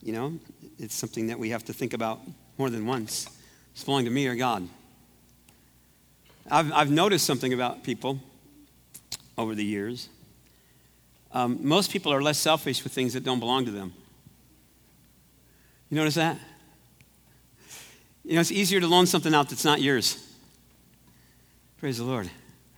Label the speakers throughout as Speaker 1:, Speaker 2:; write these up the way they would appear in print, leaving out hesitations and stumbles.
Speaker 1: You know, it's something that we have to think about more than once. It's belonging to me or God. I've noticed something about people over the years. Most people are less selfish with things that don't belong to them. You notice that? You know, it's easier to loan something out that's not yours. Praise the Lord.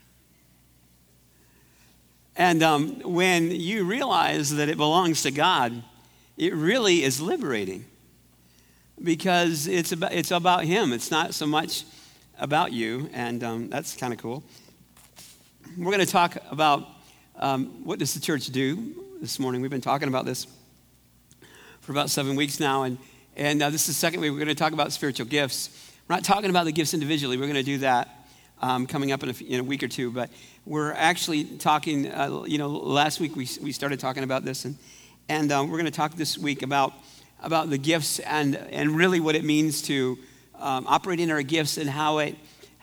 Speaker 1: And when you realize that it belongs to God, it really is liberating because it's about Him. It's not so much about you, and that's kind of cool. We're going to talk about what does the church do this morning. We've been talking about this for about 7 weeks now, and this is the second week. We're going to talk about spiritual gifts. We're not talking about the gifts individually. We're going to do that coming up in a week or two, but we're actually talking, last week we started talking about this, and we're going to talk this week about the gifts and really what it means to operate in our gifts and how it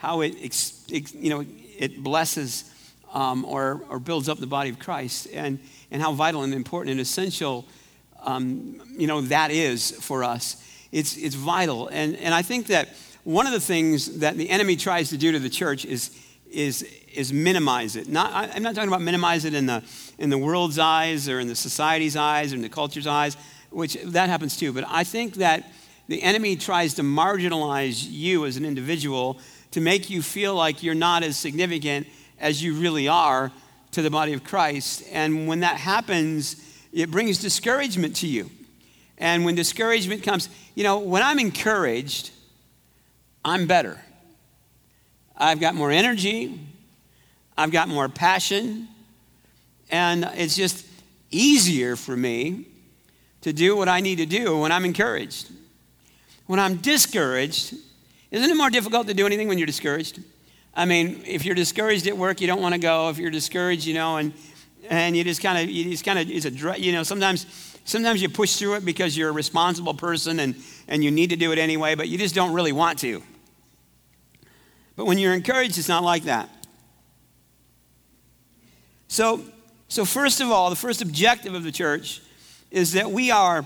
Speaker 1: blesses or builds up the body of Christ and how vital and important and essential that is for us. It's vital, and I think that one of the things that the enemy tries to do to the church is minimize it. I'm not talking about minimize it in the world's eyes or in the society's eyes or in the culture's eyes, which that happens too. But I think that the enemy tries to marginalize you as an individual to make you feel like you're not as significant as you really are to the body of Christ. And when that happens, it brings discouragement to you. And when discouragement comes, when I'm encouraged, I'm better. I've got more energy. I've got more passion. And it's just easier for me to do what I need to do when I'm encouraged. When I'm discouraged, isn't it more difficult to do anything when you're discouraged? I mean, if you're discouraged at work, you don't want to go. If you're discouraged, and you just kind of, sometimes you push through it because you're a responsible person and you need to do it anyway, but you just don't really want to. But when you're encouraged, it's not like that. So first of all, the first objective of the church is that we are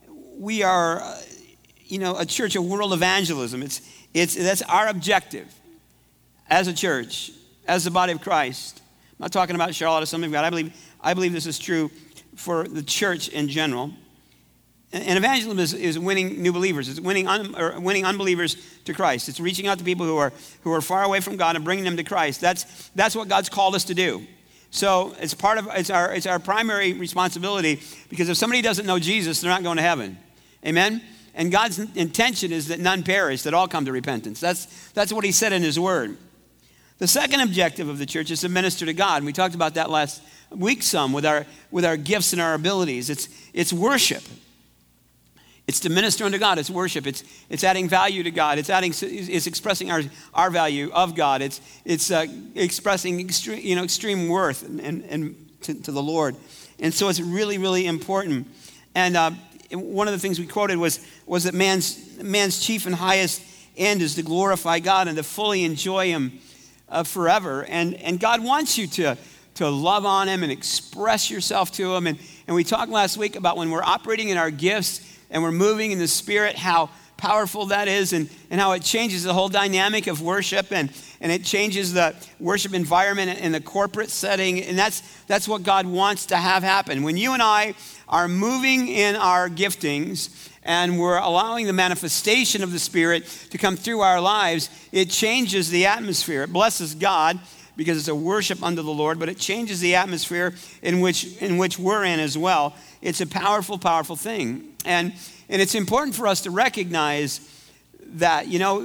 Speaker 1: a church of world evangelism. That's our objective as a church, as the body of Christ. I'm not talking about Charlotte Assembly of God. I believe this is true for the church in general. And evangelism is winning new believers. It's winning unbelievers to Christ. It's reaching out to people who are far away from God and bringing them to Christ. That's what God's called us to do. So it's our primary responsibility, because if somebody doesn't know Jesus, they're not going to heaven. Amen? And God's intention is that none perish, that all come to repentance. That's what He said in His Word. The second objective of the church is to minister to God. And we talked about that last week some with our gifts and our abilities. It's worship. It's to minister unto God. It's worship. It's adding value to God. It's expressing our value of God. It's expressing extreme worth and to the Lord. And so it's really, really important. And one of the things we quoted was that man's chief and highest end is to glorify God and to fully enjoy Him forever. And God wants you to love on Him and express yourself to Him. And we talked last week about when we're operating in our gifts and we're moving in the Spirit, how powerful that is and how it changes the whole dynamic of worship and it changes the worship environment in the corporate setting. And that's what God wants to have happen. When you and I are moving in our giftings and we're allowing the manifestation of the Spirit to come through our lives, it changes the atmosphere. It blesses God because it's a worship unto the Lord, but it changes the atmosphere in which we're in as well. It's a powerful, powerful thing. And it's important for us to recognize that,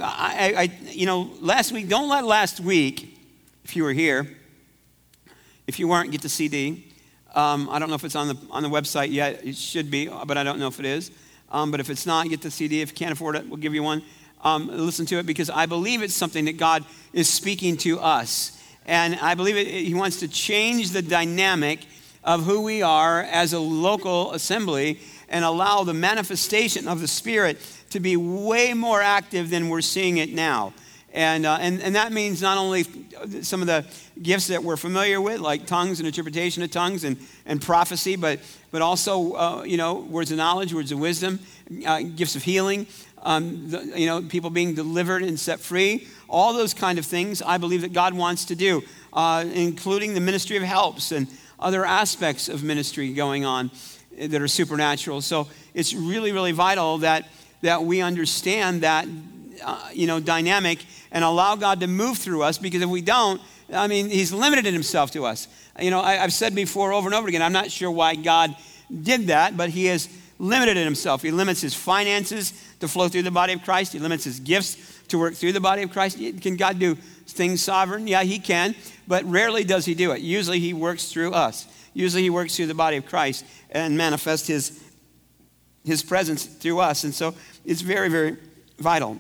Speaker 1: last week, don't let last week, if you were here, if you weren't, get the CD. I don't know if it's on the website yet. It should be, but I don't know if it is. But if it's not, get the CD. If you can't afford it, we'll give you one. Listen to it, because I believe it's something that God is speaking to us. And I believe He wants to change the dynamic of who we are as a local assembly and allow the manifestation of the Spirit to be way more active than we're seeing it now. And that means not only some of the gifts that we're familiar with, like tongues and interpretation of tongues and prophecy, but also, words of knowledge, words of wisdom, gifts of healing, people being delivered and set free. All those kind of things I believe that God wants to do, including the ministry of helps and other aspects of ministry going on that are supernatural. So it's really, really vital that we understand that dynamic and allow God to move through us, because if we don't, he's limited in himself to us. I've said before over and over again, I'm not sure why God did that, but he is limited in himself. He limits his finances to flow through the body of Christ. He limits his gifts to work through the body of Christ. Can God do things sovereign? Yeah, he can, but rarely does he do it. Usually he works through us. Usually he works through the body of Christ and manifests his presence through us. And so it's very, very vital.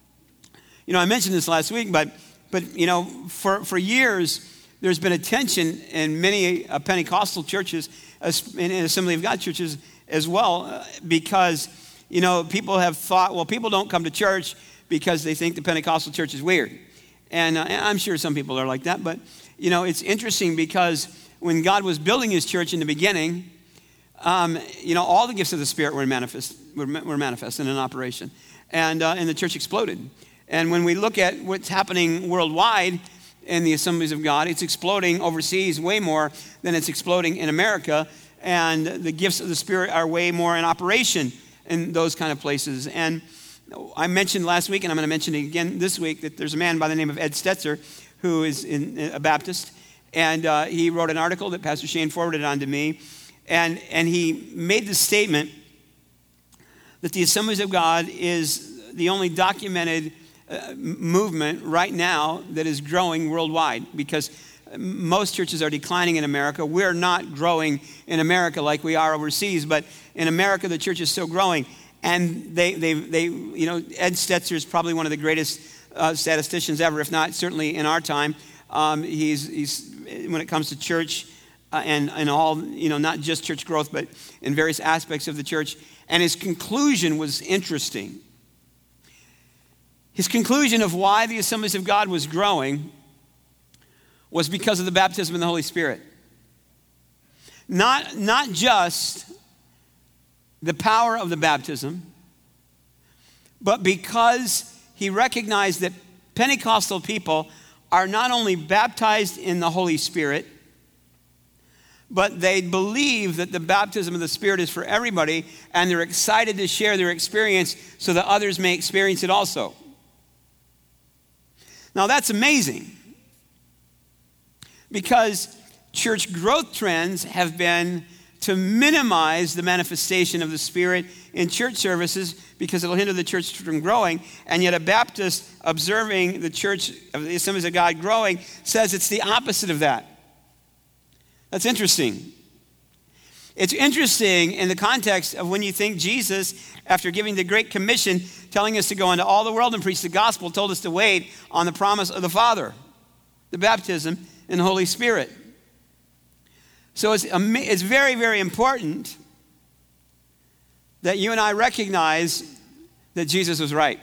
Speaker 1: I mentioned this last week, but for years, there's been a tension in many Pentecostal churches, in Assembly of God churches as well, because, people have thought, well, people don't come to church because they think the Pentecostal church is weird. And I'm sure some people are like that, but, it's interesting because when God was building his church in the beginning, all the gifts of the Spirit were manifest and in operation. And the church exploded. And when we look at what's happening worldwide in the Assemblies of God, it's exploding overseas way more than it's exploding in America. And the gifts of the Spirit are way more in operation in those kind of places. And I mentioned last week, and I'm going to mention it again this week, that there's a man by the name of Ed Stetzer who is a Baptist. And he wrote an article that Pastor Shane forwarded on to me. And he made the statement that the Assemblies of God is the only documented movement right now that is growing worldwide, because most churches are declining in America. We're not growing in America like we are overseas, but in America the church is still growing. And they Ed Stetzer is probably one of the greatest statisticians ever, if not certainly in our time. He's when it comes to church and all, not just church growth, but in various aspects of the church. And his conclusion was interesting. His conclusion of why the Assemblies of God was growing was because of the baptism in the Holy Spirit. Not just the power of the baptism, but because he recognized that Pentecostal people are not only baptized in the Holy Spirit, but they believe that the baptism of the Spirit is for everybody, and they're excited to share their experience so that others may experience it also. Now that's amazing, because church growth trends have been to minimize the manifestation of the Spirit in church services because it'll hinder the church from growing. And yet a Baptist observing the church of the Assemblies of God growing says it's the opposite of that. That's interesting. It's interesting in the context of when you think Jesus, after giving the Great Commission, telling us to go into all the world and preach the gospel, told us to wait on the promise of the Father, the baptism in the Holy Spirit. So it's very, very important that you and I recognize that Jesus was right.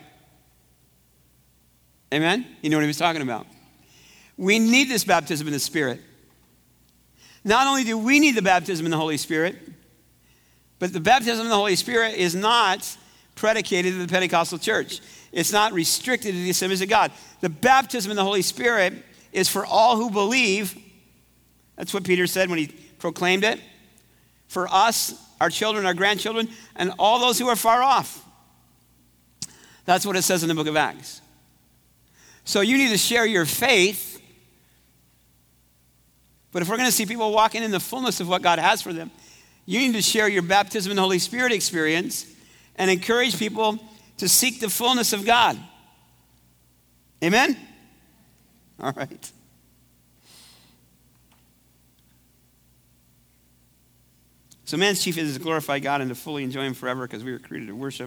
Speaker 1: Amen? You know what he was talking about. We need this baptism in the Spirit. Not only do we need the baptism in the Holy Spirit, but the baptism in the Holy Spirit is not predicated to the Pentecostal church. It's not restricted to the Assemblies of God. The baptism in the Holy Spirit is for all who believe. That's what Peter said when he proclaimed it. For us, our children, our grandchildren, and all those who are far off. That's what it says in the book of Acts. So you need to share your faith. But if we're going to see people walking in the fullness of what God has for them, you need to share your baptism in the Holy Spirit experience and encourage people to seek the fullness of God. Amen? All right. So man's chief is to glorify God and to fully enjoy him forever, because we were created to worship.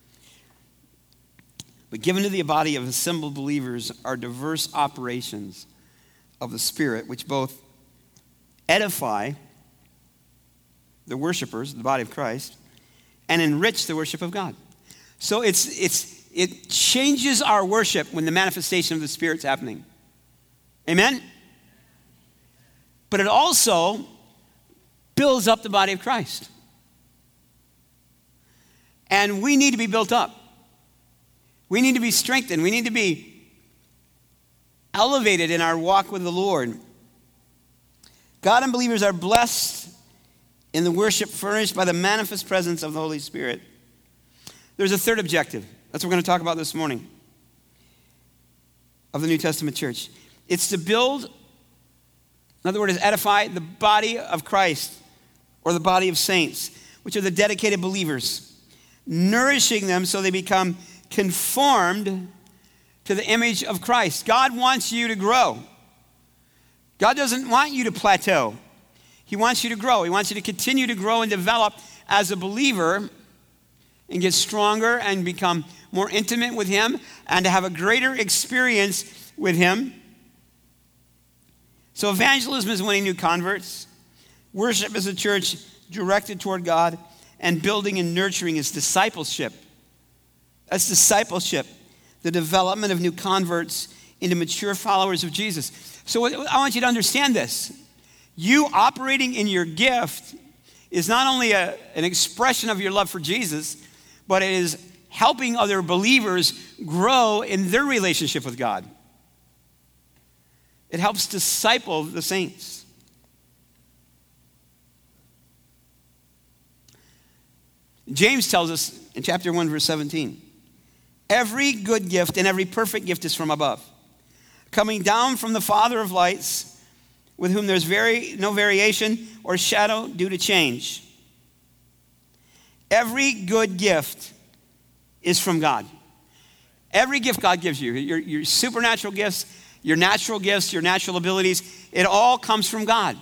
Speaker 1: But given to the body of assembled believers are diverse operations of the Spirit, which both edify the worshipers, the body of Christ, and enrich the worship of God. So it's it changes our worship when the manifestation of the Spirit's happening. Amen? But it also builds up the body of Christ. And we need to be built up. We need to be strengthened. We need to be elevated in our walk with the Lord. God and believers are blessed in the worship furnished by the manifest presence of the Holy Spirit. There's a third objective. That's what we're going to talk about this morning of the New Testament church. It's to build, another word is edify, the body of Christ, or the body of saints, which are the dedicated believers, nourishing them so they become conformed to the image of Christ. God wants you to grow. God doesn't want you to plateau. He wants you to grow. He wants you to continue to grow and develop as a believer and get stronger and become more intimate with him and to have a greater experience with him. So evangelism is winning new converts. Worship is a church directed toward God. And building and nurturing is discipleship. That's discipleship, the development of new converts into mature followers of Jesus. So I want you to understand this. You operating in your gift is not only an expression of your love for Jesus, but it is helping other believers grow in their relationship with God. It helps disciple the saints. James tells us in chapter 1, verse 17, every good gift and every perfect gift is from above, coming down from the Father of lights, with whom there's no variation or shadow due to change. Every good gift is from God. Every gift God gives you, your supernatural gifts, your natural gifts, your natural abilities, it all comes from God.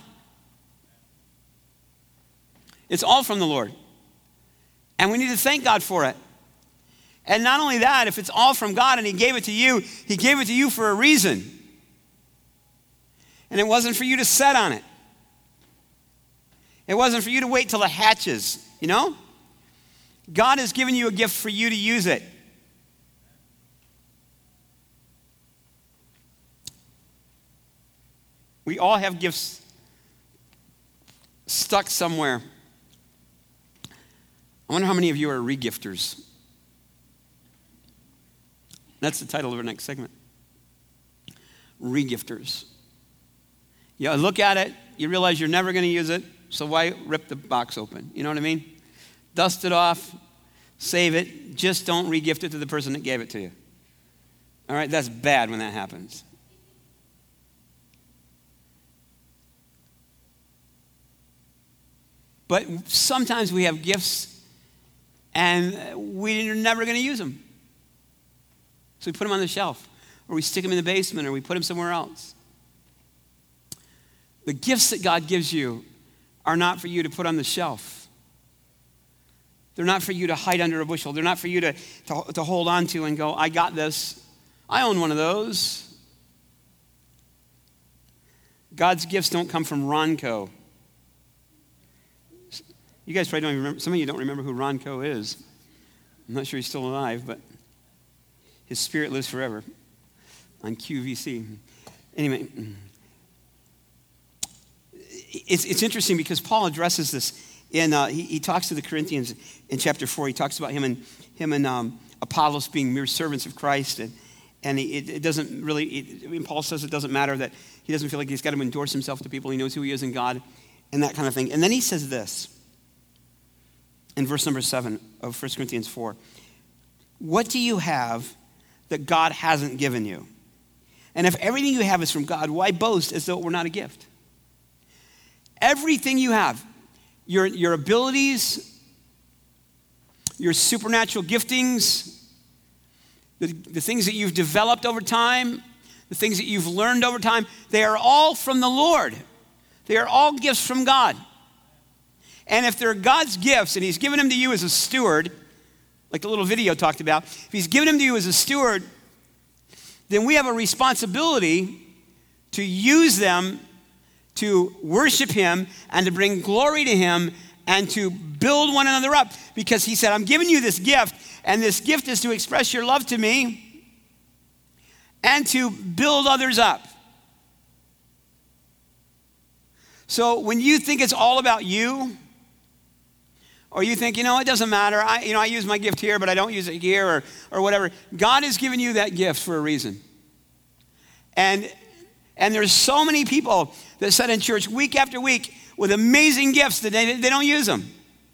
Speaker 1: It's all from the Lord. And we need to thank God for it. And not only that, if it's all from God and he gave it to you for a reason. And it wasn't for you to set on it. It wasn't for you to wait till it hatches, you know? God has given you a gift for you to use it. We all have gifts stuck somewhere. I wonder how many of you are regifters. That's the title of our next segment. Regifters. You look at it, you realize you're never going to use it, so why rip the box open? You know what I mean? Dust it off, save it, just don't regift it to the person that gave it to you. All right, that's bad when that happens. But sometimes we have gifts and we're never going to use them. So we put them on the shelf, or we stick them in the basement, or we put them somewhere else. The gifts that God gives you are not for you to put on the shelf. They're not for you to hide under a bushel. They're not for you to hold on to and go, I got this. I own one of those. God's gifts don't come from Ronco. You guys probably don't even remember. Some of you don't remember who Ronco is. I'm not sure he's still alive, but his spirit lives forever on QVC. Anyway, it's interesting because Paul addresses this in he talks to the Corinthians in chapter 4. He talks about him and Apollos being mere servants of Christ, and it doesn't really. Paul says it doesn't matter, that he doesn't feel like he's got to endorse himself to people. He knows who he is in God, and that kind of thing. And then he says this in verse number 7 of 1 Corinthians 4. What do you have that God hasn't given you? And if everything you have is from God, why boast as though it were not a gift? Everything you have, your abilities, your supernatural giftings, the things that you've developed over time, the things that you've learned over time, they are all from the Lord. They are all gifts from God. And if they're God's gifts and he's given them to you as a steward, like the little video talked about, if he's given them to you as a steward, then we have a responsibility to use them to worship him and to bring glory to him and to build one another up, because he said, I'm giving you this gift, and this gift is to express your love to me and to build others up. So when you think it's all about you, or you think, it doesn't matter, I use my gift here, but I don't use it here, or whatever, God has given you that gift for a reason. And there's so many people that sit in church week after week with amazing gifts that they don't use them.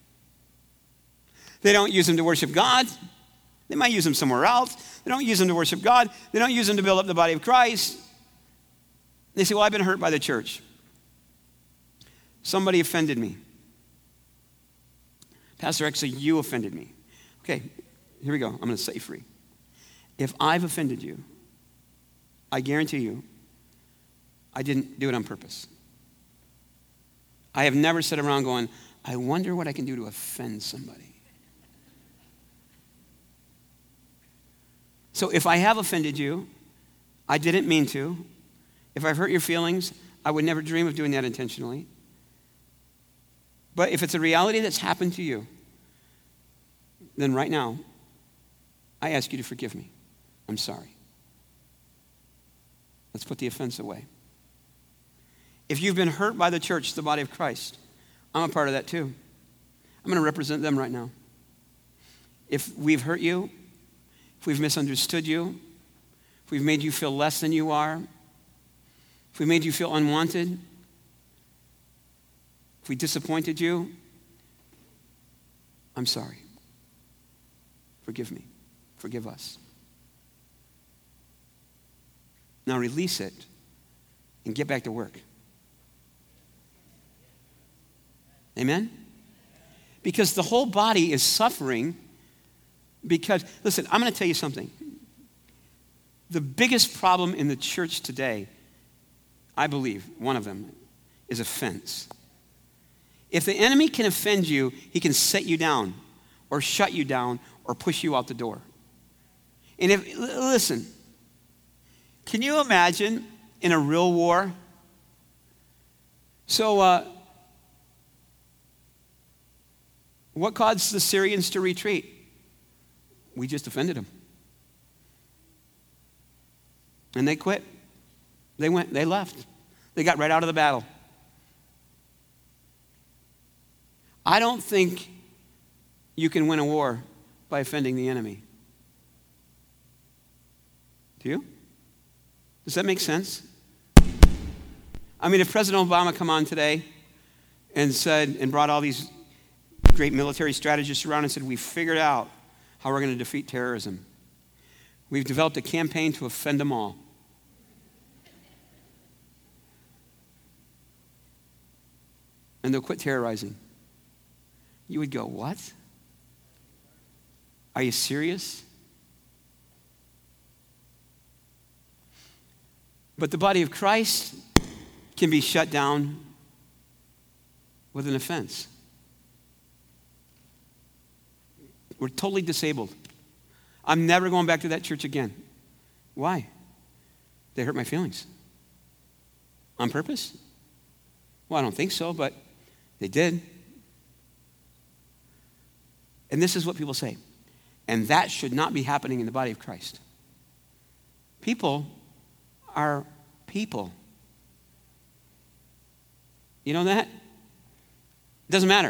Speaker 1: They don't use them to worship God. They might use them somewhere else. They don't use them to worship God. They don't use them to build up the body of Christ. They say, well, I've been hurt by the church. Somebody offended me. Pastor, actually, you offended me. Okay, here we go. I'm going to set you free. If I've offended you, I guarantee you, I didn't do it on purpose. I have never sat around going, I wonder what I can do to offend somebody. So if I have offended you, I didn't mean to. If I've hurt your feelings, I would never dream of doing that intentionally. But if it's a reality that's happened to you, then right now, I ask you to forgive me. I'm sorry. Let's put the offense away. If you've been hurt by the church, the body of Christ, I'm a part of that too. I'm going to represent them right now. If we've hurt you, if we've misunderstood you, if we've made you feel less than you are, if we made you feel unwanted, if we disappointed you, I'm sorry. Forgive me. Forgive us. Now release it and get back to work. Amen? Because the whole body is suffering because, listen, I'm going to tell you something. The biggest problem in the church today, I believe, one of them, is offense. If the enemy can offend you, he can set you down or shut you down or push you out the door. And listen, can you imagine in a real war? So, what caused the Syrians to retreat? We just offended them. And they quit. They left. They got right out of the battle. I don't think you can win a war by offending the enemy. Do you? Does that make sense? I mean, if President Obama come on today and brought all these great military strategists around and said, we figured out how we're going to defeat terrorism. We've developed a campaign to offend them all. And they'll quit terrorizing. You would go, what? Are you serious? But the body of Christ can be shut down with an offense. We're totally disabled. I'm never going back to that church again. Why? They hurt my feelings. On purpose? Well, I don't think so, but they did. And this is what people say. And that should not be happening in the body of Christ. People are people. You know that? It doesn't matter.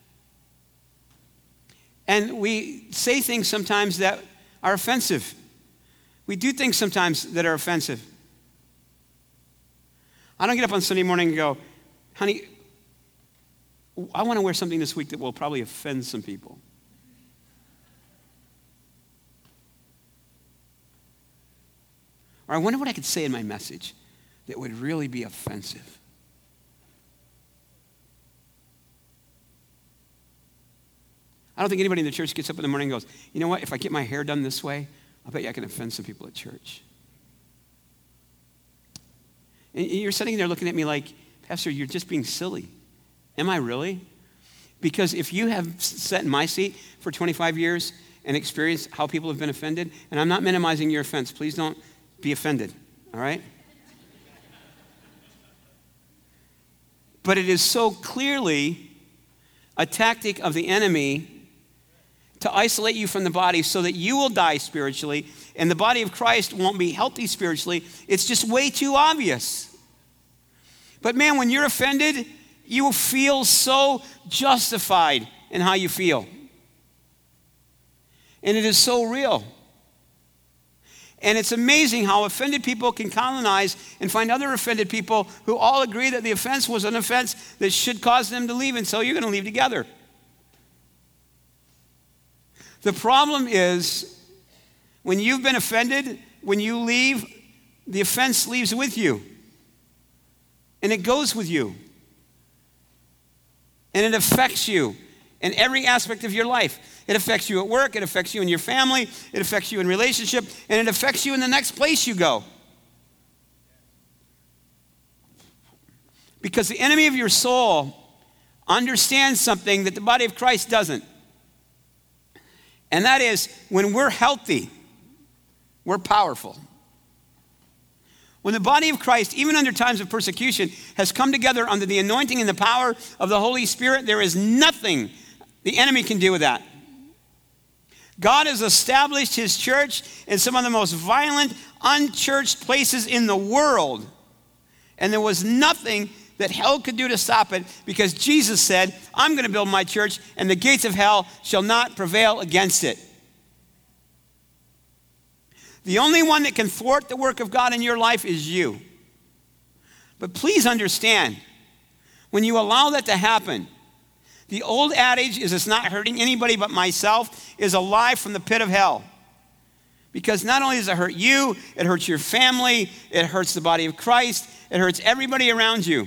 Speaker 1: And we say things sometimes that are offensive. We do things sometimes that are offensive. I don't get up on Sunday morning and go, honey, I want to wear something this week that will probably offend some people. Or I wonder what I could say in my message that would really be offensive. I don't think anybody in the church gets up in the morning and goes, you know what, if I get my hair done this way, I'll bet you I can offend some people at church. And you're sitting there looking at me like, Pastor, you're just being silly. Am I really? Because if you have sat in my seat for 25 years and experienced how people have been offended, and I'm not minimizing your offense, please don't be offended, all right? But it is so clearly a tactic of the enemy to isolate you from the body so that you will die spiritually and the body of Christ won't be healthy spiritually. It's just way too obvious. But man, when you're offended, you will feel so justified in how you feel. And it is so real. And it's amazing how offended people can colonize and find other offended people who all agree that the offense was an offense that should cause them to leave, and so you're going to leave together. The problem is, when you've been offended, when you leave, the offense leaves with you. And it goes with you. And it affects you in every aspect of your life. It affects you at work, it affects you in your family, it affects you in relationship, and it affects you in the next place you go. Because the enemy of your soul understands something that the body of Christ doesn't. And that is, when we're healthy, we're powerful. When the body of Christ, even under times of persecution, has come together under the anointing and the power of the Holy Spirit, there is nothing the enemy can do with that. God has established his church in some of the most violent, unchurched places in the world. And there was nothing that hell could do to stop it, because Jesus said, I'm going to build my church and the gates of hell shall not prevail against it. The only one that can thwart the work of God in your life is you. But please understand, when you allow that to happen, the old adage is it's not hurting anybody but myself is a lie from the pit of hell. Because not only does it hurt you, it hurts your family, it hurts the body of Christ, it hurts everybody around you.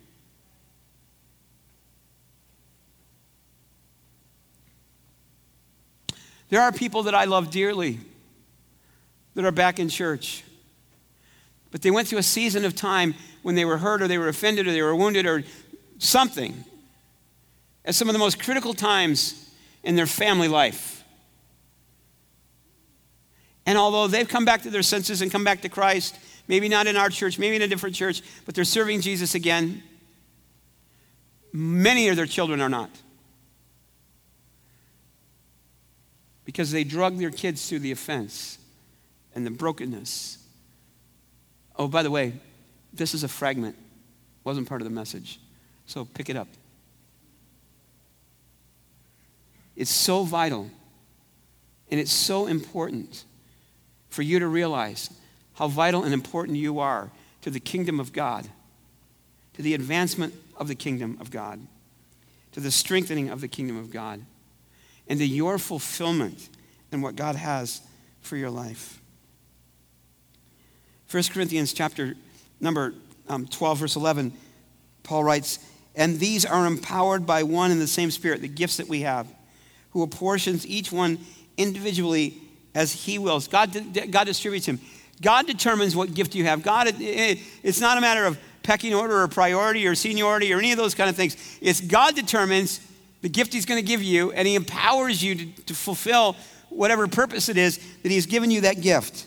Speaker 1: There are people that I love dearly that are back in church. But they went through a season of time when they were hurt or they were offended or they were wounded or something at some of the most critical times in their family life. And although they've come back to their senses and come back to Christ, maybe not in our church, maybe in a different church, but they're serving Jesus again, many of their children are not. Because they drug their kids through the offense and the brokenness. Oh, by the way, this is a fragment. Wasn't part of the message. So pick it up. It's so vital and it's so important for you to realize how vital and important you are to the kingdom of God, to the advancement of the kingdom of God, to the strengthening of the kingdom of God, and to your fulfillment in what God has for your life. 1 Corinthians chapter number 12, verse 11, Paul writes, and these are empowered by one and the same Spirit, the gifts that we have, who apportions each one individually as he wills. God distributes him. God determines what gift you have. It's not a matter of pecking order or priority or seniority or any of those kind of things. It's God determines the gift he's going to give you, and he empowers you to fulfill whatever purpose it is that he's given you that gift.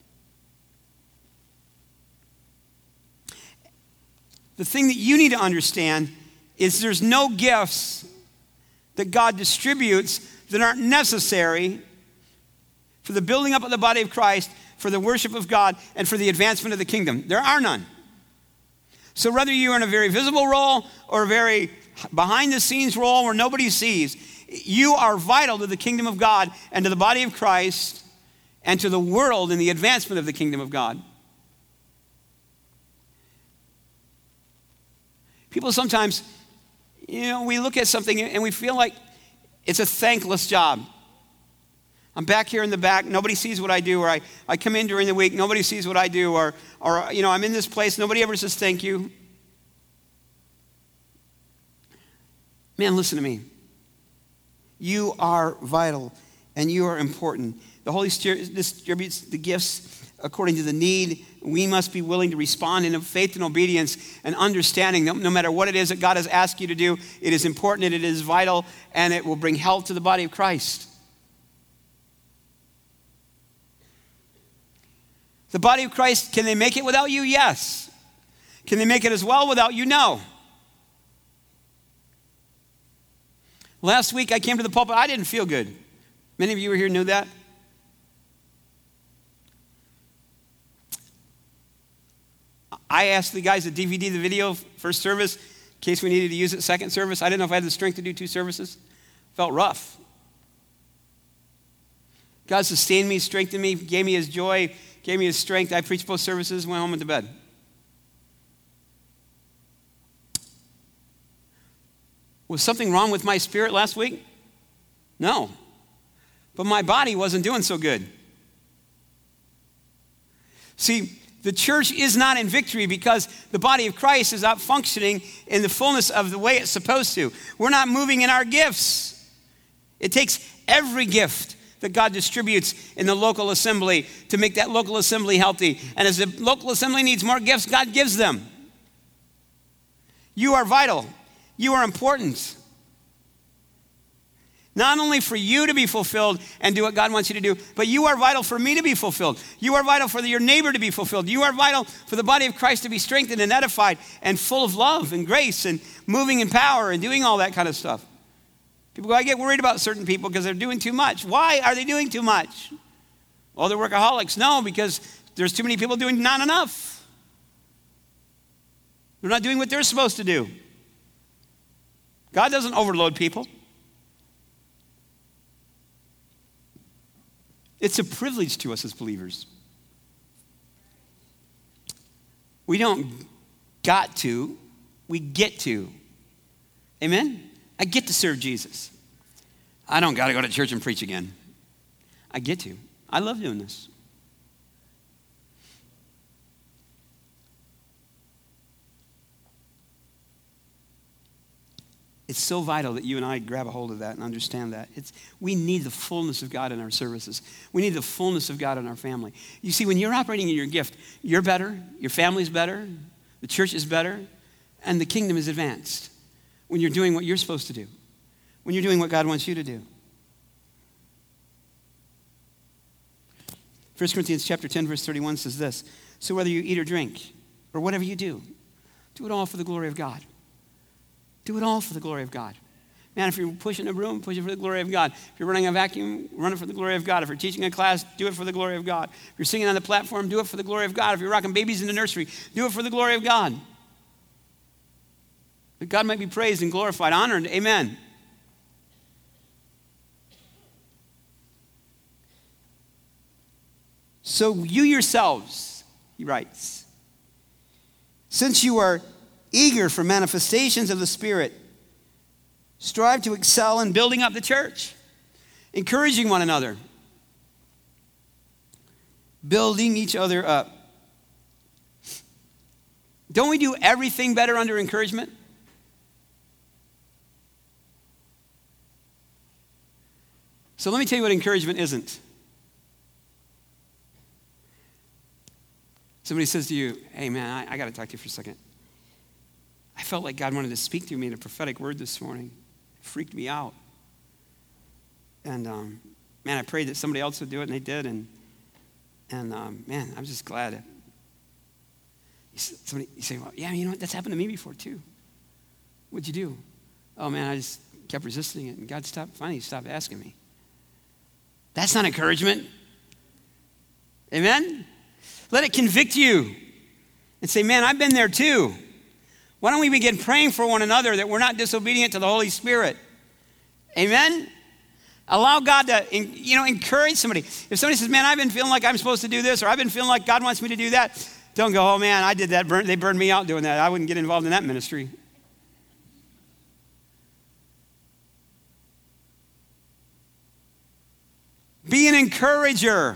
Speaker 1: The thing that you need to understand is there's no gifts that God distributes that aren't necessary for the building up of the body of Christ, for the worship of God, and for the advancement of the kingdom. There are none. So whether you're in a very visible role or a very behind-the-scenes role where nobody sees, you are vital to the kingdom of God and to the body of Christ and to the world in the advancement of the kingdom of God. People sometimes, we look at something and we feel like it's a thankless job. I'm back here in the back, nobody sees what I do, or I come in during the week, nobody sees what I do, or I'm in this place, nobody ever says thank you. Man, listen to me. You are vital and you are important. The Holy Spirit distributes the gifts according to the need. We must be willing to respond in faith and obedience and understanding that no matter what it is that God has asked you to do, it is important and it is vital and it will bring health to the body of Christ. The body of Christ, can they make it without you? Yes. Can they make it as well without you? No. Last week I came to the pulpit. I didn't feel good. Many of you were here knew that. I asked the guys to DVD the video first service in case we needed to use it second service. I didn't know if I had the strength to do 2 services. Felt rough. God sustained me, strengthened me, gave me his joy, gave me his strength. I preached both services, went home and to bed. Was something wrong with my spirit last week? No. But my body wasn't doing so good. See, the church is not in victory because the body of Christ is not functioning in the fullness of the way it's supposed to. We're not moving in our gifts. It takes every gift that God distributes in the local assembly to make that local assembly healthy. And as the local assembly needs more gifts, God gives them. You are vital. You are important. Not only for you to be fulfilled and do what God wants you to do, but you are vital for me to be fulfilled. You are vital for your neighbor to be fulfilled. You are vital for the body of Christ to be strengthened and edified and full of love and grace and moving in power and doing all that kind of stuff. People go, I get worried about certain people because they're doing too much. Why are they doing too much? Well, they're workaholics. No, because there's too many people doing not enough. They're not doing what they're supposed to do. God doesn't overload people. It's a privilege to us as believers. We don't got to, we get to. Amen? I get to serve Jesus. I don't got to go to church and preach again. I get to. I love doing this. It's so vital that you and I grab a hold of that and understand that. We need the fullness of God in our services. We need the fullness of God in our family. You see, when you're operating in your gift, you're better, your family's better, the church is better, and the kingdom is advanced when you're doing what you're supposed to do, when you're doing what God wants you to do. 1 Corinthians chapter 10, verse 31 says this, so whether you eat or drink or whatever you do it all for the glory of God. Do it all for the glory of God. Man, if you're pushing a broom, push it for the glory of God. If you're running a vacuum, run it for the glory of God. If you're teaching a class, do it for the glory of God. If you're singing on the platform, do it for the glory of God. If you're rocking babies in the nursery, do it for the glory of God. That God might be praised and glorified, honored. Amen. So you yourselves, he writes, since you are eager for manifestations of the Spirit, strive to excel in building up the church, encouraging one another, building each other up. Don't we do everything better under encouragement? So let me tell you what encouragement isn't. Somebody says to you, hey man, I got to talk to you for a second. I felt like God wanted to speak to me in a prophetic word this morning. It freaked me out. And man, I prayed that somebody else would do it, and they did. And man, I'm just glad. You say, well, yeah, you know what? That's happened to me before too. What'd you do? Oh man, I just kept resisting it, and God finally stopped asking me. That's not encouragement. Amen? Let it convict you and say, man, I've been there too. Why don't we begin praying for one another that we're not disobedient to the Holy Spirit? Amen? Allow God to, encourage somebody. If somebody says, man, I've been feeling like I'm supposed to do this, or I've been feeling like God wants me to do that, don't go, oh man, I did that. They burned me out doing that. I wouldn't get involved in that ministry. Be an encourager.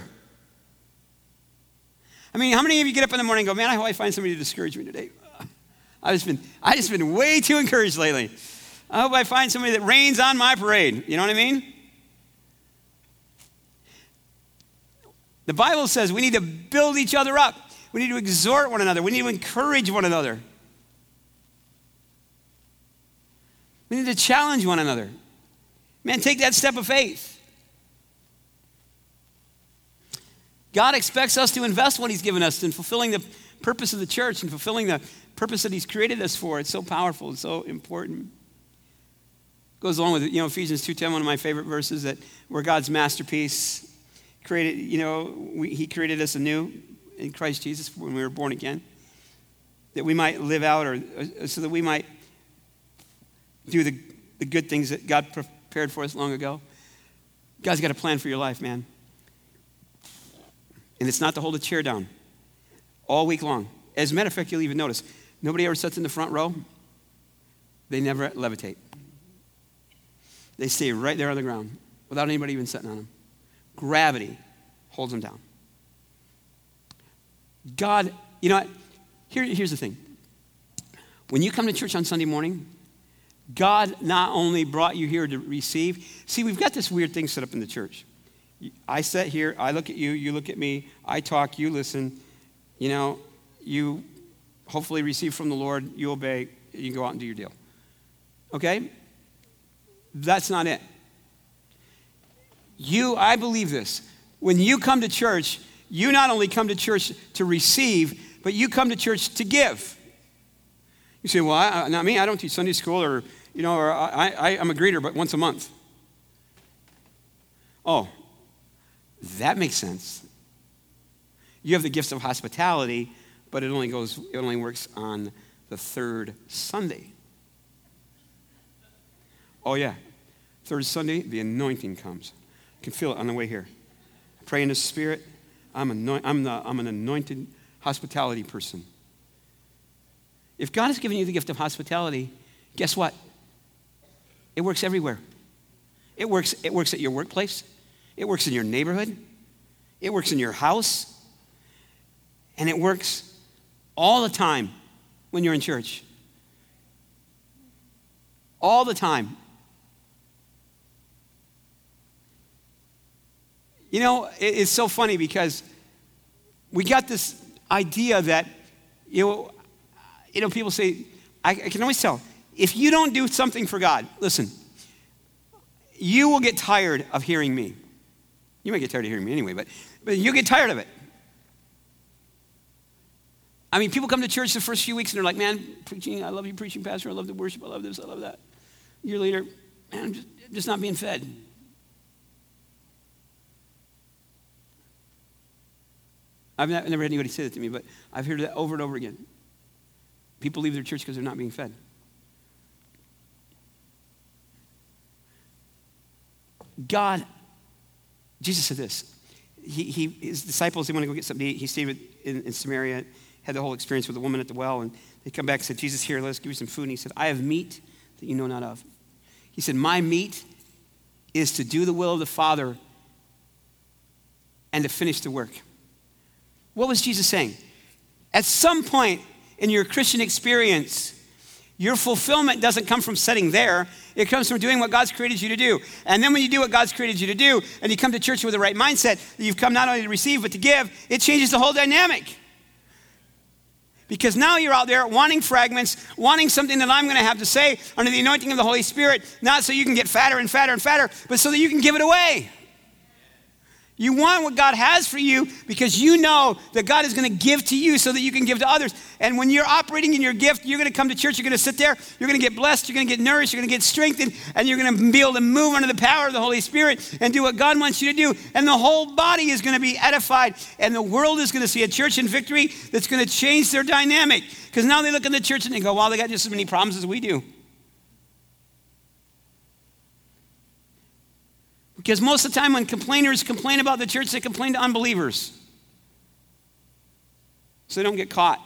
Speaker 1: I mean, how many of you get up in the morning and go, man, I hope I find somebody to discourage me today? I just been way too encouraged lately. I hope I find somebody that rains on my parade. You know what I mean? The Bible says we need to build each other up. We need to exhort one another. We need to encourage one another. We need to challenge one another. Man, take that step of faith. God expects us to invest what he's given us in fulfilling the purpose of the church and fulfilling the purpose that he's created us for. It's so powerful. It's so important. Goes along with it. Ephesians 2:10, one of my favorite verses, that we're God's masterpiece. Created, he created us anew in Christ Jesus when we were born again, that we might live out, or so that we might do the good things that God prepared for us long ago. God's got a plan for your life, man. And it's not to hold a chair down all week long. As a matter of fact, you'll even notice, nobody ever sits in the front row. They never levitate. They stay right there on the ground without anybody even sitting on them. Gravity holds them down. God, you know what? Here's the thing. When you come to church on Sunday morning, God not only brought you here to receive. See, we've got this weird thing set up in the church. I sit here, I look at you, you look at me, I talk, you listen. You hopefully receive from the Lord, you obey, you go out and do your deal. Okay? That's not it. I believe this. When you come to church, you not only come to church to receive, but you come to church to give. You say, well, not me. I don't teach Sunday school, or I'm a greeter, but once a month. Oh, that makes sense. You have the gifts of hospitality, but it only works on the third Sunday. Oh yeah, third Sunday, the anointing comes. You can feel it on the way here. Pray in the Spirit. I'm an anointed hospitality person. If God has given you the gift of hospitality, guess what? It works everywhere. It works at your workplace. It works in your neighborhood. It works in your house. And it works all the time when you're in church. All the time. It's so funny because we got this idea that, people say, I can always tell, if you don't do something for God, listen, you will get tired of hearing me. You might get tired of hearing me anyway, but you'll get tired of it. I mean, people come to church the first few weeks and they're like, man, preaching, I love you preaching, pastor, I love the worship, I love this, I love that. A year later, man, I'm just not being fed. I've never had anybody say that to me, but I've heard that over and over again. People leave their church because they're not being fed. God, Jesus said this. His disciples, they want to go get something to eat. He stayed in Samaria, had the whole experience with the woman at the well, and they come back and said, Jesus, here, let's give you some food. And he said, I have meat that you know not of. He said, my meat is to do the will of the Father and to finish the work. What was Jesus saying? At some point in your Christian experience, your fulfillment doesn't come from sitting there. It comes from doing what God's created you to do. And then when you do what God's created you to do, and you come to church with the right mindset, that you've come not only to receive, but to give, it changes the whole dynamic. Because now you're out there wanting fragments, wanting something that I'm going to have to say under the anointing of the Holy Spirit, not so you can get fatter and fatter and fatter, but so that you can give it away. You want what God has for you because you know that God is going to give to you so that you can give to others. And when you're operating in your gift, you're going to come to church, you're going to sit there, you're going to get blessed, you're going to get nourished, you're going to get strengthened, and you're going to be able to move under the power of the Holy Spirit and do what God wants you to do. And the whole body is going to be edified, and the world is going to see a church in victory that's going to change their dynamic. Because now they look at the church and they go, wow, they got just as many problems as we do. Because most of the time when complainers complain about the church, they complain to unbelievers. So they don't get caught.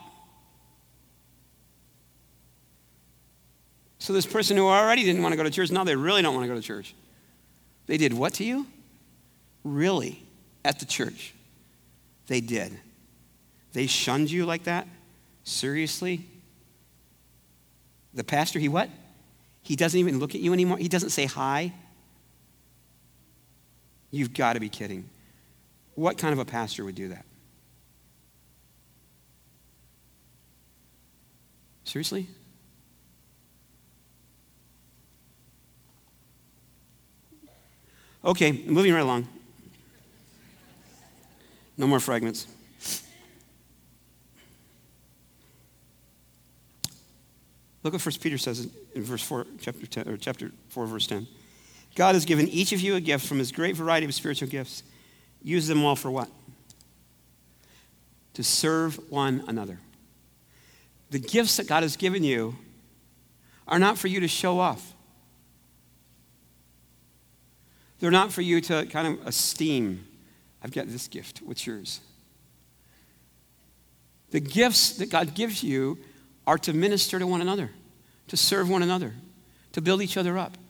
Speaker 1: So this person who already didn't want to go to church, now they really don't want to go to church. They did what to you? Really? At the church. They did. They shunned you like that? Seriously? The pastor, he what? He doesn't even look at you anymore? He doesn't say hi? You've got to be kidding. What kind of a pastor would do that? Seriously? Okay, moving right along. No more fragments. Look what 1 Peter says in verse 4, chapter 4, verse 10. God has given each of you a gift from his great variety of spiritual gifts. Use them all for what? To serve one another. The gifts that God has given you are not for you to show off. They're not for you to kind of esteem. I've got this gift. What's yours? The gifts that God gives you are to minister to one another, to serve one another, to build each other up.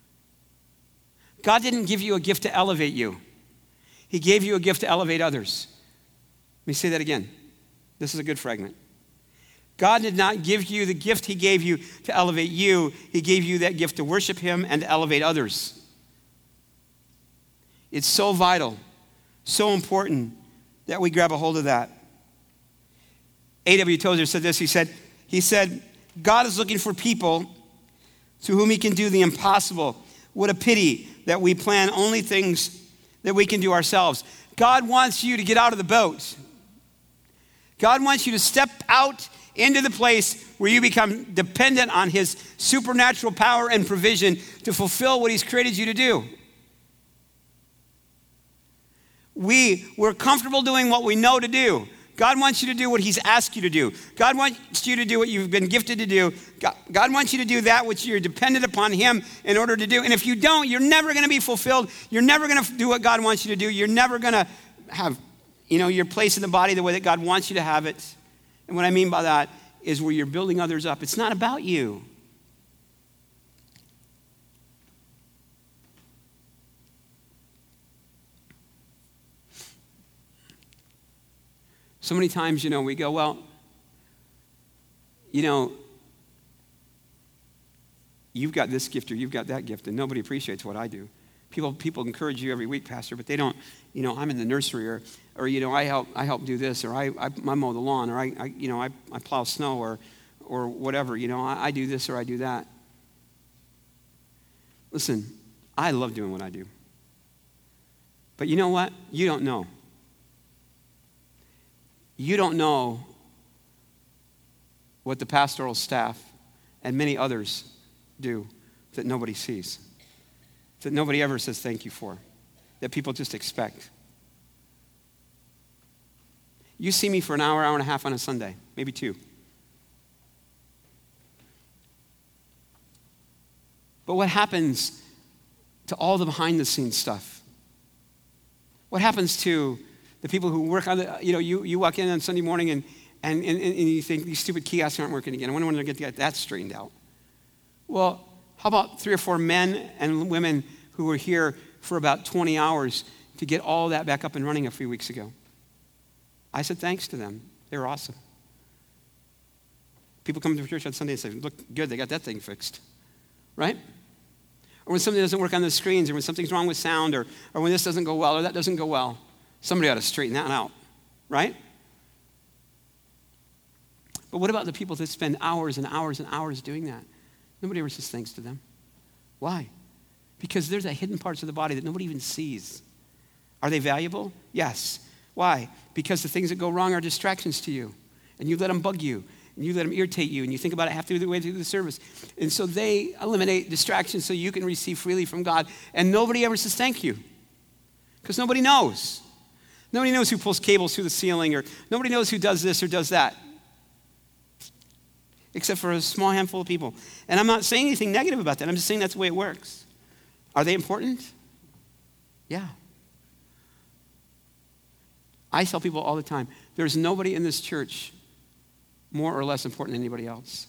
Speaker 1: God didn't give you a gift to elevate you. He gave you a gift to elevate others. Let me say that again. This is a good fragment. God did not give you the gift he gave you to elevate you. He gave you that gift to worship him and to elevate others. It's so vital, so important that we grab a hold of that. A.W. Tozer said this. He said, God is looking for people to whom he can do the impossible. What a pity that we plan only things that we can do ourselves. God wants you to get out of the boat. God wants you to step out into the place where you become dependent on his supernatural power and provision to fulfill what he's created you to do. We're comfortable doing what we know to do. God wants you to do what he's asked you to do. God wants you to do what you've been gifted to do. God wants you to do that which you're dependent upon him in order to do. And if you don't, you're never going to be fulfilled. You're never going to do what God wants you to do. You're never going to have, your place in the body the way that God wants you to have it. And what I mean by that is where you're building others up. It's not about you. So many times, we go, well, you've got this gift or you've got that gift, and nobody appreciates what I do. People encourage you every week, Pastor, but they don't, I'm in the nursery or I help do this, or I mow the lawn, or I plow snow, or whatever, I do this or I do that. Listen, I love doing what I do. But you know what? You don't know. You don't know what the pastoral staff and many others do that nobody sees, that nobody ever says thank you for, that people just expect. You see me for an hour, hour and a half on a Sunday, maybe 2. But what happens to all the behind the scenes stuff? What happens to the people who work on the, you walk in on Sunday morning and you think these stupid kiosks aren't working again. I wonder when they're going to get that straightened out. Well, how about 3 or 4 men and women who were here for about 20 hours to get all that back up and running a few weeks ago? I said thanks to them. They were awesome. People come to church on Sunday and say, look, good, they got that thing fixed. Right? Or when something doesn't work on the screens, or when something's wrong with sound, or when this doesn't go well, or that doesn't go well. Somebody ought to straighten that out, right? But what about the people that spend hours and hours and hours doing that? Nobody ever says thanks to them. Why? Because there's hidden parts of the body that nobody even sees. Are they valuable? Yes. Why? Because the things that go wrong are distractions to you, and you let them bug you, and you let them irritate you, and you think about it half the way through the service. And so they eliminate distractions so you can receive freely from God, and nobody ever says thank you, because nobody knows. Nobody knows who pulls cables through the ceiling, or nobody knows who does this or does that, except for a small handful of people. And I'm not saying anything negative about that. I'm just saying that's the way it works. Are they important? Yeah. I tell people all the time, there's nobody in this church more or less important than anybody else.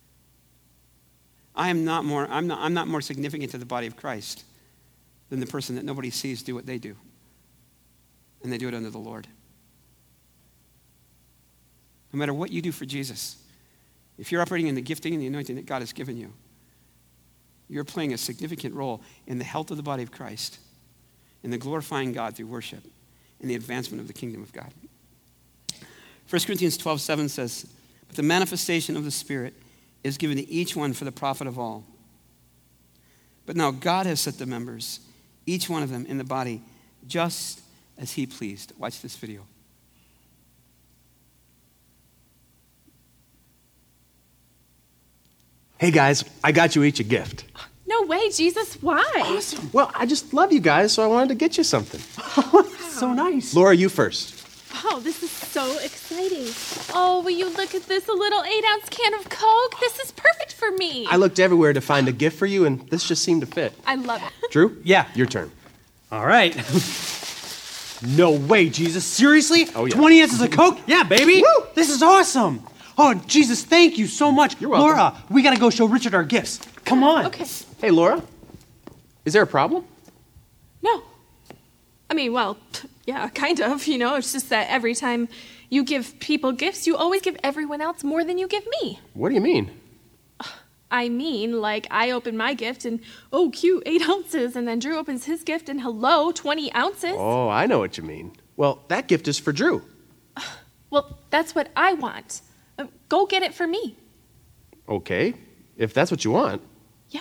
Speaker 1: I'm not more significant to the body of Christ than the person that nobody sees do what they do. And they do it under the Lord. No matter what you do for Jesus, if you're operating in the gifting and the anointing that God has given you, you're playing a significant role in the health of the body of Christ, in the glorifying God through worship, in the advancement of the kingdom of God. 1 Corinthians 12:7 says, but the manifestation of the Spirit is given to each one for the profit of all. But now God has set the members, each one of them in the body, just as he pleased. Watch this video.
Speaker 2: Hey guys, I got you each a gift.
Speaker 3: No way, Jesus, why?
Speaker 2: Awesome. Well, I just love you guys, so I wanted to get you something.
Speaker 4: So nice.
Speaker 2: Laura, you first.
Speaker 3: Oh, this is so exciting. Oh, will you look at this, a little 8-ounce can of Coke? This is perfect for me.
Speaker 2: I looked everywhere to find a gift for you, and this just seemed to fit.
Speaker 3: I love it.
Speaker 2: Drew?
Speaker 4: Yeah.
Speaker 2: Your turn.
Speaker 4: All right. No way, Jesus. Seriously?
Speaker 2: Oh, yeah.
Speaker 4: 20 ounces of Coke? Yeah, baby.
Speaker 2: Woo!
Speaker 4: This is awesome. Oh, Jesus, thank you so much.
Speaker 2: You're welcome.
Speaker 4: Laura, we got to go show Richard our gifts. Come on.
Speaker 3: Okay.
Speaker 2: Hey, Laura, is there a problem?
Speaker 3: No. I mean, well, yeah, kind of, It's just that every time you give people gifts, you always give everyone else more than you give me.
Speaker 2: What do you mean?
Speaker 3: I mean, like, I open my gift and, oh, cute, 8 ounces. And then Drew opens his gift and, hello, 20 ounces.
Speaker 2: Oh, I know what you mean. Well, that gift is for Drew.
Speaker 3: Well, that's what I want. Go get it for me.
Speaker 2: Okay, if that's what you want.
Speaker 3: Yeah.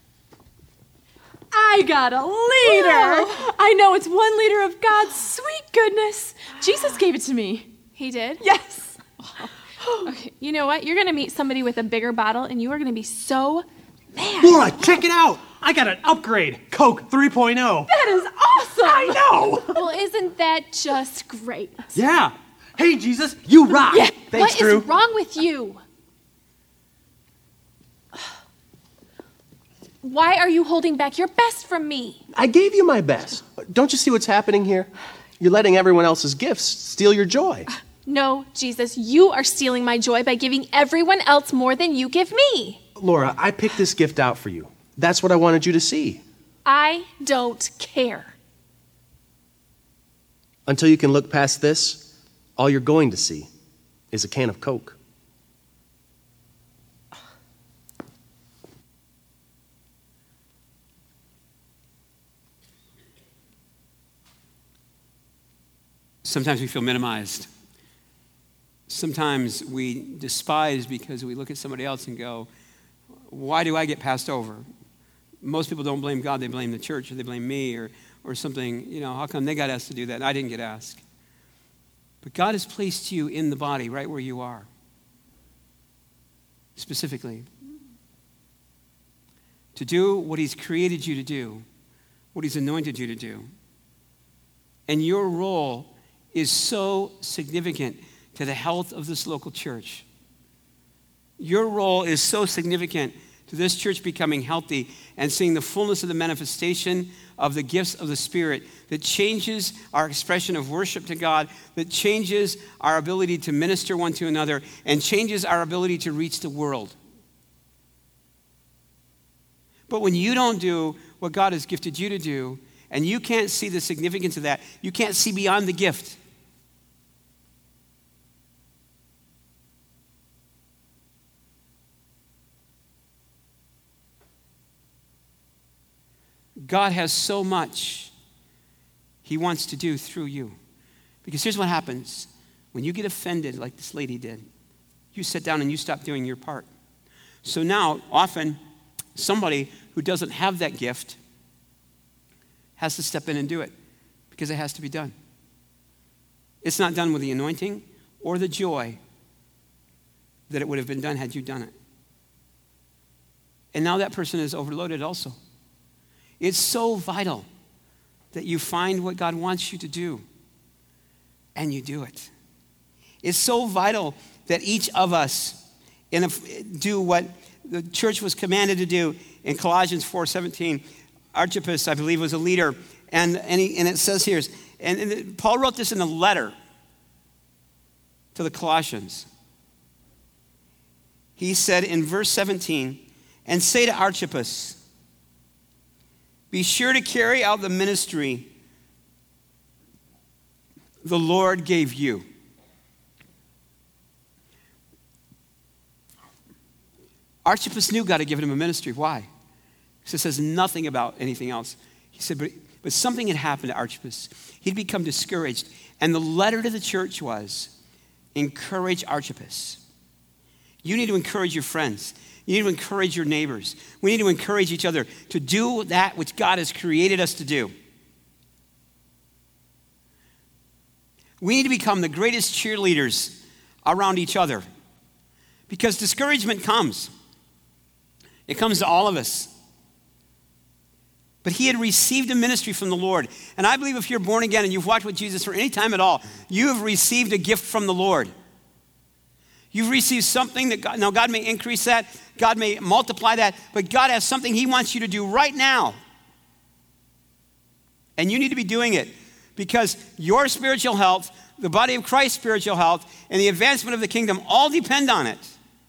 Speaker 3: I got a liter. Whoa. I know it's 1 liter of God's sweet goodness. Jesus gave it to me. He did?
Speaker 4: Yes.
Speaker 3: Okay, you know what? You're going to meet somebody with a bigger bottle, and you are going to be so mad.
Speaker 4: Laura, check it out. I got an upgrade. Coke 3.0.
Speaker 3: That is awesome.
Speaker 4: I know.
Speaker 3: Well, isn't that just great?
Speaker 4: Yeah. Hey, Jesus, you rock.
Speaker 3: Yeah.
Speaker 4: Thanks,
Speaker 3: What
Speaker 4: Drew.
Speaker 3: is wrong with you? Why are you holding back your best from me?
Speaker 2: I gave you my best. Don't you see what's happening here? You're letting everyone else's gifts steal your joy.
Speaker 3: No, Jesus, you are stealing my joy by giving everyone else more than you give me.
Speaker 2: Laura, I picked this gift out for you. That's what I wanted you to see.
Speaker 3: I don't care.
Speaker 2: Until you can look past this, all you're going to see is a can of Coke.
Speaker 1: Sometimes we feel minimized. Sometimes we despise because we look at somebody else and go, why do I get passed over? Most people don't blame God, they blame the church, or they blame me, or something. How come they got asked to do that and I didn't get asked? But God has placed you in the body right where you are, specifically, to do what he's created you to do, what he's anointed you to do. And your role is so significant to the health of this local church. Your role is so significant to this church becoming healthy and seeing the fullness of the manifestation of the gifts of the Spirit that changes our expression of worship to God, that changes our ability to minister one to another, and changes our ability to reach the world. But when you don't do what God has gifted you to do, and you can't see the significance of that, you can't see beyond the gift. God has so much he wants to do through you. Because here's what happens. When you get offended like this lady did, you sit down and you stop doing your part. So now, often, somebody who doesn't have that gift has to step in and do it because it has to be done. It's not done with the anointing or the joy that it would have been done had you done it. And now that person is overloaded also. It's so vital that you find what God wants you to do and you do it. It's so vital that each of us do what the church was commanded to do in Colossians 4:17. Archippus, I believe, was a leader, and it says here, and Paul wrote this in a letter to the Colossians. He said in verse 17, and say to Archippus, be sure to carry out the ministry the Lord gave you. Archippus knew God had given him a ministry. Why? Because it says nothing about anything else. He said, but something had happened to Archippus. He'd become discouraged. And the letter to the church was, encourage Archippus. You need to encourage your friends. You need to encourage your neighbors. We need to encourage each other to do that which God has created us to do. We need to become the greatest cheerleaders around each other because discouragement comes. It comes to all of us. But he had received a ministry from the Lord. And I believe if you're born again and you've walked with Jesus for any time at all, you have received a gift from the Lord. You've received something that God may increase that, God may multiply that, but God has something he wants you to do right now. And you need to be doing it because your spiritual health, the body of Christ's spiritual health, and the advancement of the kingdom all depend on it.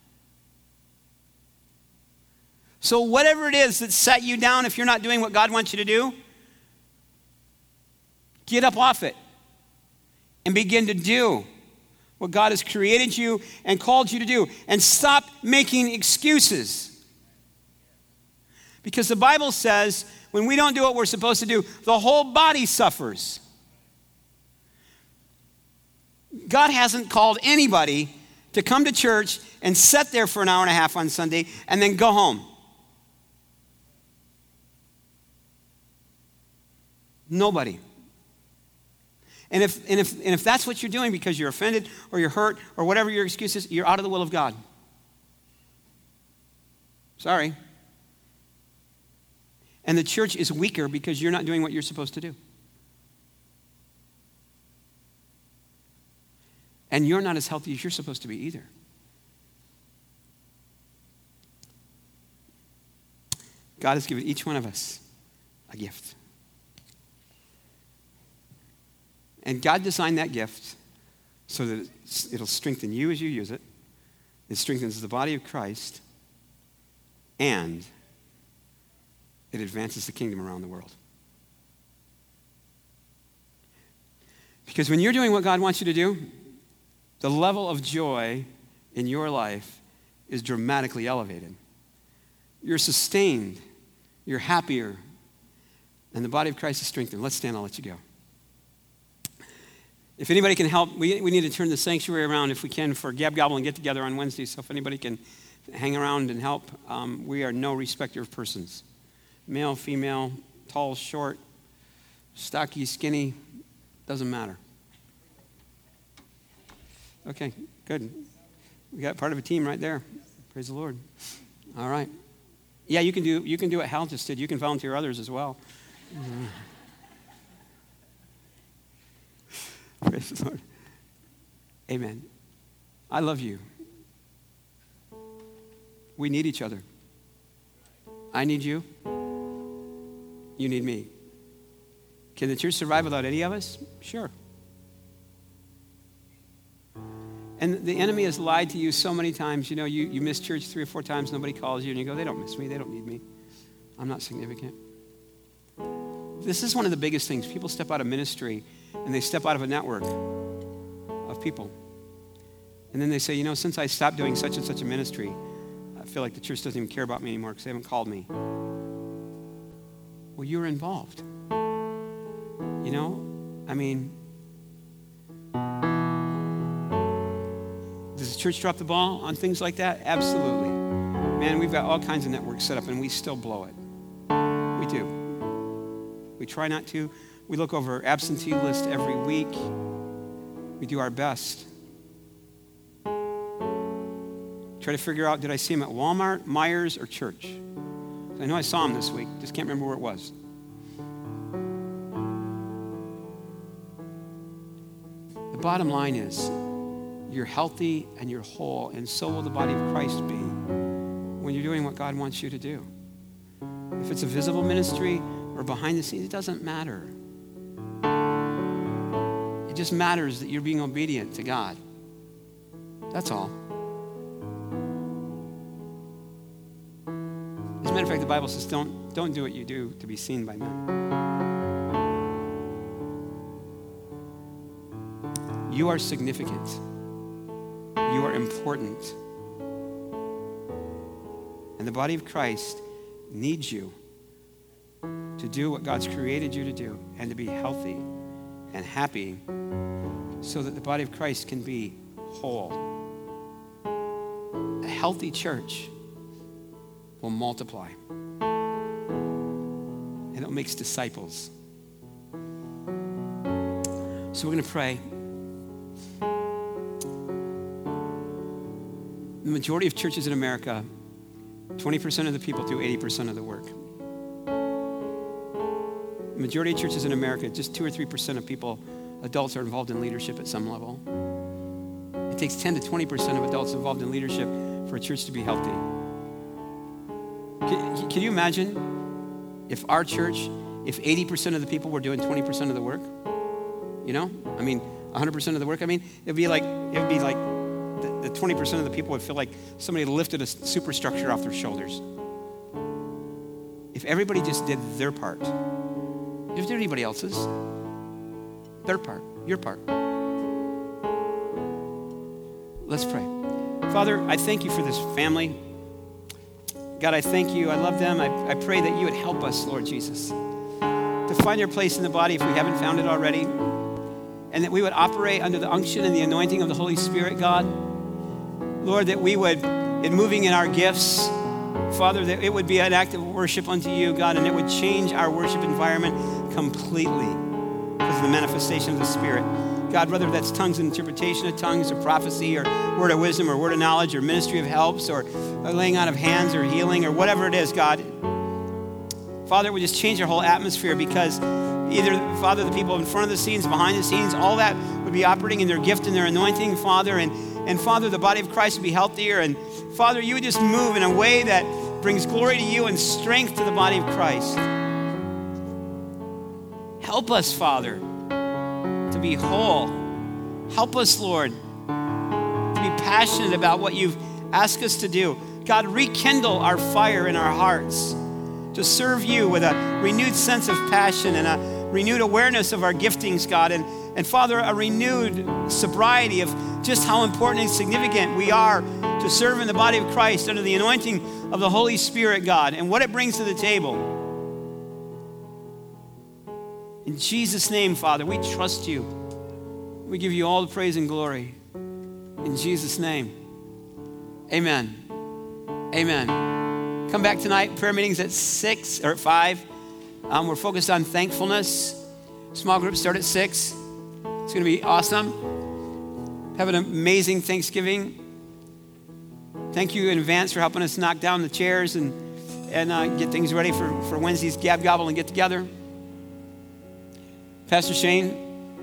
Speaker 1: So whatever it is that set you down, if you're not doing what God wants you to do, get up off it and begin to do what God has created you and called you to do. And stop making excuses. Because the Bible says when we don't do what we're supposed to do, the whole body suffers. God hasn't called anybody to come to church and sit there for an hour and a half on Sunday and then go home. Nobody. And if that's what you're doing because you're offended or you're hurt or whatever your excuse is, you're out of the will of God. Sorry. And the church is weaker because you're not doing what you're supposed to do. And you're not as healthy as you're supposed to be either. God has given each one of us a gift. And God designed that gift so that it'll strengthen you as you use it. It strengthens the body of Christ. And it advances the kingdom around the world. Because when you're doing what God wants you to do, the level of joy in your life is dramatically elevated. You're sustained. You're happier. And the body of Christ is strengthened. Let's stand. I'll let you go. If anybody can help, we need to turn the sanctuary around if we can for Gab Gobble and get together on Wednesday. So if anybody can hang around and help, we are no respecter of persons. Male, female, tall, short, stocky, skinny, doesn't matter. Okay, good. We got part of a team right there. Praise the Lord. All right. Yeah, you can do what Hal just did. You can volunteer others as well. Praise the Lord. Amen. I love you. We need each other. I need you. You need me. Can the church survive without any of us? Sure. And the enemy has lied to you so many times. You know, you miss church 3 or 4 times, nobody calls you, and you go, they don't miss me, they don't need me. I'm not significant. This is one of the biggest things. People step out of ministry, and they step out of a network of people. And then they say, you know, since I stopped doing such and such a ministry, I feel like the church doesn't even care about me anymore because they haven't called me. Well, you were involved. You know, I mean, does the church drop the ball on things like that? Absolutely. Man, we've got all kinds of networks set up and we still blow it. We do. We try not to. We look over absentee list every week. We do our best. Try to figure out, did I see him at Walmart, Myers, or church? I know I saw him this week. Just can't remember where it was. The bottom line is, you're healthy and you're whole, and so will the body of Christ be when you're doing what God wants you to do. If it's a visible ministry or behind the scenes, it doesn't matter. It just matters that you're being obedient to God. That's all. As a matter of fact, the Bible says, don't do what you do to be seen by men. You are significant. You are important. And the body of Christ needs you to do what God's created you to do and to be healthy and happy so that the body of Christ can be whole. A healthy church will multiply and it makes disciples. So we're going to pray. The majority of churches in America 20% of the people do 80% of the work. The majority of churches in America, just 2 or 3% of people, adults, are involved in leadership at some level. It takes 10 to 20% of adults involved in leadership for a church to be healthy. Can you imagine if our church, if 80% of the people were doing 20% of the work? You know? I mean, 100% of the work. I mean, it would be like the 20% of the people would feel like somebody lifted a superstructure off their shoulders. If everybody just did their part, you don't do anybody else's. Their part, your part. Let's pray. Father, I thank you for this family. God, I thank you. I love them. I pray that you would help us, Lord Jesus, to find our place in the body if we haven't found it already, and that we would operate under the unction and the anointing of the Holy Spirit, God. Lord, that we would, in moving in our gifts, Father, that it would be an act of worship unto you, God, and it would change our worship environment completely because of the manifestation of the Spirit. God, whether that's tongues and interpretation of tongues or prophecy or word of wisdom or word of knowledge or ministry of helps or laying on of hands or healing or whatever it is, God. Father, it would just change our whole atmosphere because either, Father, the people in front of the scenes, behind the scenes, all that would be operating in their gift and their anointing, Father, and Father, the body of Christ would be healthier, and Father, you would just move in a way that brings glory to you and strength to the body of Christ. Help us, Father, to be whole. Help us, Lord, to be passionate about what you've asked us to do. God, rekindle our fire in our hearts to serve you with a renewed sense of passion and a renewed awareness of our giftings, God, and Father, a renewed sobriety of just how important and significant we are to serve in the body of Christ under the anointing of the Holy Spirit, God, and what it brings to the table. In Jesus' name, Father, we trust you. We give you all the praise and glory. In Jesus' name, amen. Amen. Come back tonight. Prayer meetings at 6 or at 5. We're focused on thankfulness. Small groups start at 6. It's going to be awesome. Have an amazing Thanksgiving. Thank you in advance for helping us knock down the chairs and get things ready for Wednesday's Gab Gobble and get together. Pastor Shane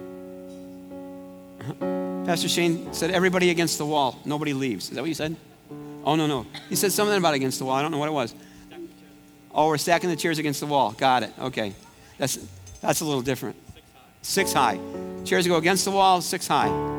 Speaker 1: said, everybody against the wall. Nobody leaves. Is that what you said? Oh, no. He said something about against the wall. I don't know what it was. Oh, we're stacking the chairs against the wall. Got it. Okay. That's a little different. 6 high. Chairs go against the wall, 6 high.